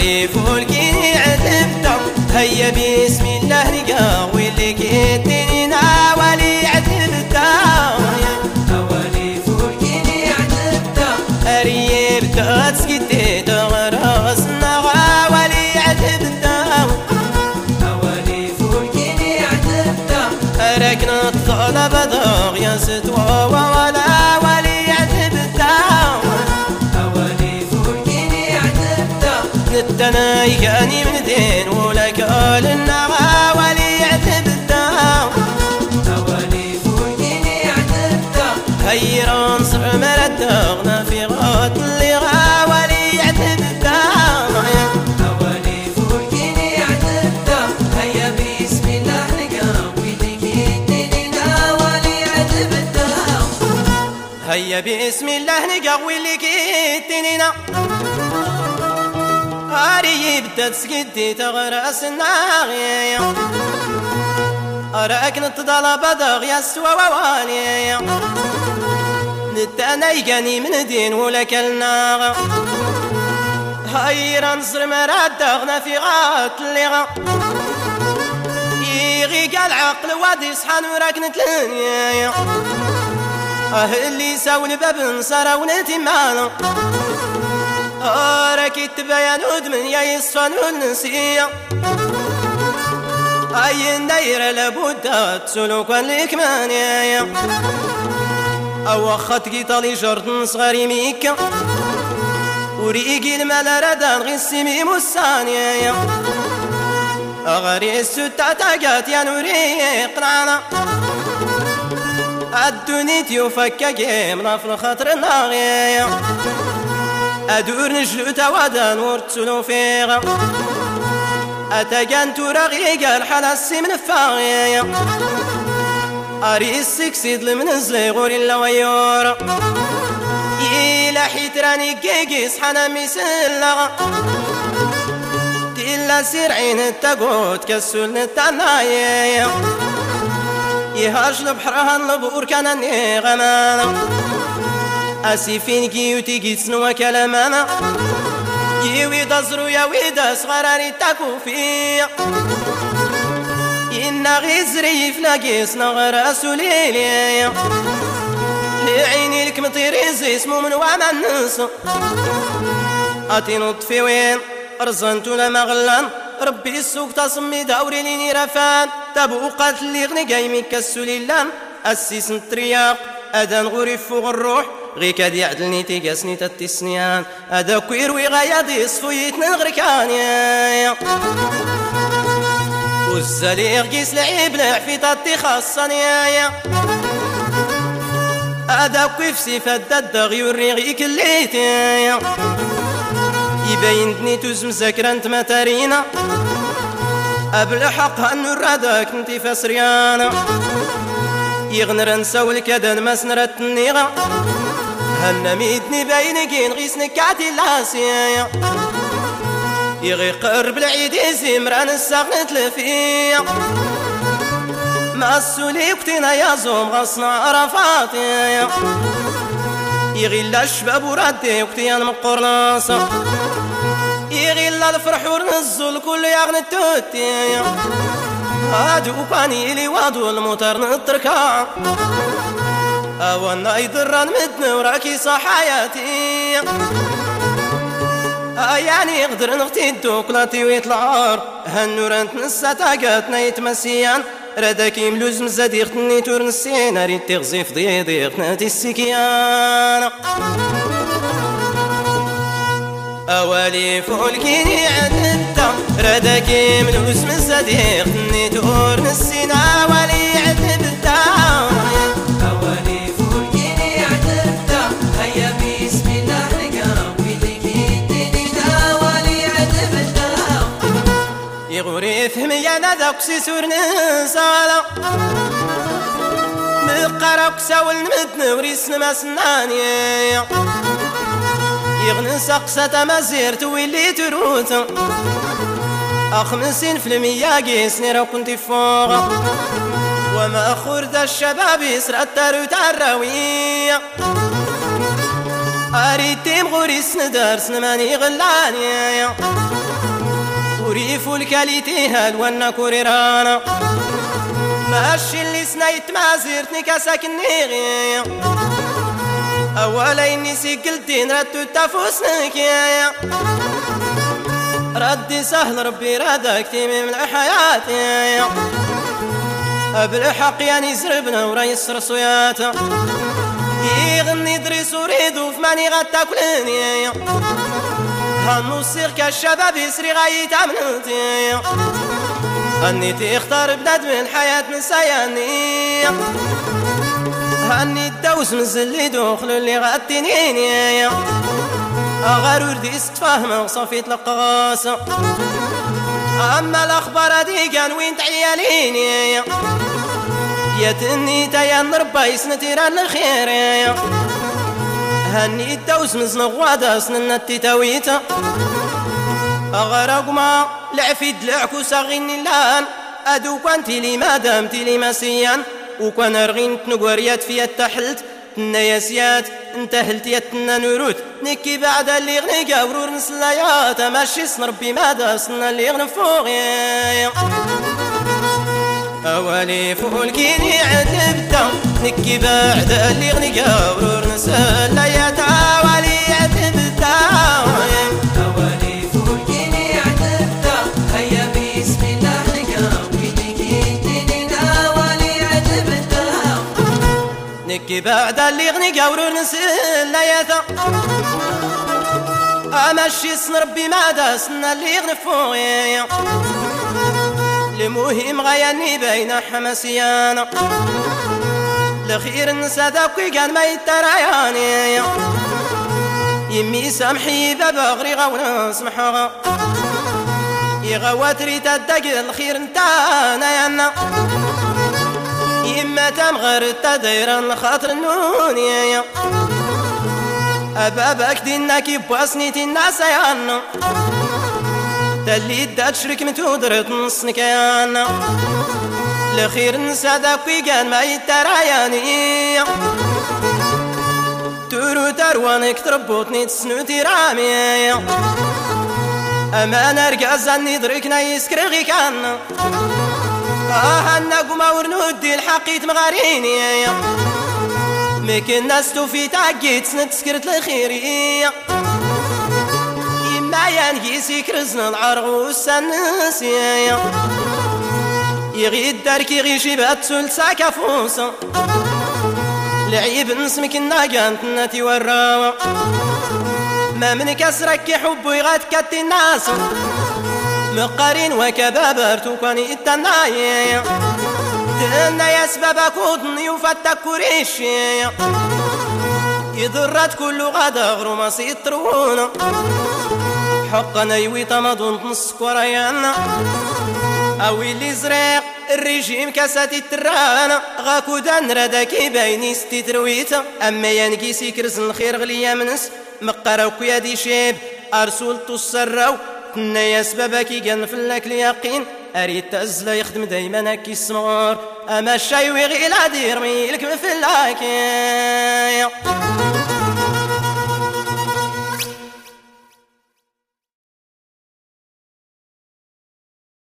أولي فولكي عتبتا هيا بسم الله نقا واللي كيتنينا ولي عتبتا أولي فولكي عتبتا أريب تسكتي تغرسنا ولي عتبتا أولي فولكي عتبتا أركنا الطلب ضاغ يا ستوى ولا ولي عتبتا نتنايقاني من دين ولك النغا ولي عتبتا أولي فولكي عتبتا هيا نصر مردغنا في غاط اللي غا ولي عتبتا أولي فولكي عتبتا هيا بسم الله نقاوي لكيتنينا ولي عتبتا هيا بسم الله نقاوي لكيتنينا أريب تسكتي تغرس الناغي أراك نتضل بدغ يسوى ووالي نتنايقاني من دين ولك الناغ هيا نصر مردغنا في غات اللغة يغيق العقل وادي يصحى وراك نتلنيا اللي ساول باب نصر ونتمانا راكي تبين ودمن يا يصفن والنسية أي النير لابد تسلوك لك مانيا أو أخت قيطالي جردن صغاري ميكا وريقي المال ردان غسيمي موسانيا أغاري الستة تاقات يا نوري قنعنا الدنيا يفكك من في الخاطر الناغيا أدور نجلو توادان ورتسلو فيغا أتاقان تورغيقا الحلاسي من الفاغيا أريس سكسيد لمن الزيغور إلا ويورا إلا حيتراني كيكيس حنا ميسلغا تلا سرعين التاقوت كسول نتانايا يهاج لبحرها النبور كان نيغمانا أسيفين كيوتي كيتسنوا كلامنا كيوي دزرو يا ويدا صغراني تاكو فيا إنا غيزري فلاقيسنا غراسو ليليا لعيني لك مطيريزي اسمو من وانا الناس أتي نطفي وين أرزنتو لما غلان ربي السوق تصمي دوري ليني رفان تبوقات اللي غني قايمي كسو ليلان أسيس نترياق أدان غوري فوق الروح غي كاد يعدلني تيقاسني تتسنيان هذا كوير وغايا صفويتنا نغركانيا والزليغ قيس لعيب لعفي تاتي خاصانيا هذا كيف سيفات الدغ يوري كليتيا يبينتني توز مذاكرة انت ماتارينا قبل حق هنرادك انتي فاسريانا يغنر نساول كدن ما سنرت النيغا هنا ميدني باينكين غيس نكاتي لاسيا يغي قرب العيد يزمران الساغنت لفيا ما السولي وقتنا يا زوم غصنا عرفاتيا يغي الشباب وردي وقتي انا مقرناصا يغي الفرح ورنزل كل يغني التوتيا هادو باني لي وادو الموتر نتركا وانا يضرن مدن وراكي صح حياتي يعني يقدر نغتي الدوكلاتي ويطلعار هالنورانت نسا تاقاتنا يتمسيان رداكي ملوز مزاديختني تورنسين ريد تغزيف ضيضيختنا تسكيان أولي فولكيني عدتا رداكي ملوز مزاديختني تورنسين أولي عدتا أولي فولكيني عتبتا هيا بسم الله نقاوي لكيتنينا ولي عتبتا يغوري فهمي أنا ذاك سيسور نسالا مقرق ساول نمدن وريسن ما سناني يغني سقسة مزيرت ويلي تروتا أخمسين في المية قيسني را كنت فوق وما خرد الشباب يسرى التارو تراوية أريتيم غوري سندار سنماني غلاني وريفو الكاليتي هالوانا كوريرانا ماشي اللي سنايت ما زيرتني كاساكني غي أولا إني سيقلتين ردو تفوسنك يا ردي سهل ربي رادك تيمي من حياتي بالحق يعني زربنا وريس رسوياتا يغني دريس وريدو فماني غتاكلني هنوصيغ كالشباب يسري غايت عملتي هني تختار بنادم الحياة نسياني هني الدوز نزل دوخل اللي غتنيني غارور دي استفاهم وصافي تلقاسة أما الأخبار هادي كان وين تعياليني يا تني تايا نربا يسنتيران الخير هني الدوز مزن غوادا سننا التتاويتا أغرق ما لعفيد العكوسة غيني لان أدو كنتي لي مادامتي لي مسيان وكان رغين تنقوريات فيا التحلت النياسيات انتهلت يتنا نروت نكي بعد اللي غني قاورور نسلايات ماشي سنربي مادا سنا اللي غني فوقي أولي فوق الكيني عتبتا نكي بعد اللي غني قاورور نسلايات أولي عتبتا أولي فوق الكيني عتبتا هيا بسم الله نقاوي نكيتني أولي عتبتا نكي بعد اللي غني قاورور نسلايات أمشي سنربي مادا سنا اللي غني فوقي المهم غياني بين حماسيانا لخير النسا ذاكي كان ما يتراياني يمي سامحي بابا غري غونا سمحها يغواتري تدق الخير نتانا يانا يما تمغر تدير الخاطر النوني أبابك دينك يبواسني الناس يانا تلي دا تشرك متودرت نصنك يانا لخير نسا داكوي كان ما يتراياني تورو تروانك تربوتني تسنوتي رامي أما نرقى زاني دركنا يسكرغي كان أنا قما ورنودي الحقيت مغاريني ميك الناس توفي تعقيت سنت سكرت الخيرية ما ينقيسي كرزنا العرغ والسنسية يغيد داركي غيشي باتسول ساكا فوسا لعيب نسمك الناقانت ناتي وراوا ما من كسرك حبو يغاد كاتي الناس مقارين وكبابرتو كاني التنايا تنا يا سبابا كودني وفتك كوريشي يضرات كل غدا غرو ما سيطرونا حقنا يوي تمضون نص كوريانا او اللي زريق الرجيم كاساتي الترانا غاكو دان رداكي بايني ستي ترويتا اما ينقيسي كرز الخير غليا منس مقراو كيادي شيب ارسول السراو تنا يا سباباكي كان في الاكل يقين اريد تازلا يخدم دايما هكي السمار اما الشاي ويغي لا دير ميلك في اللاكي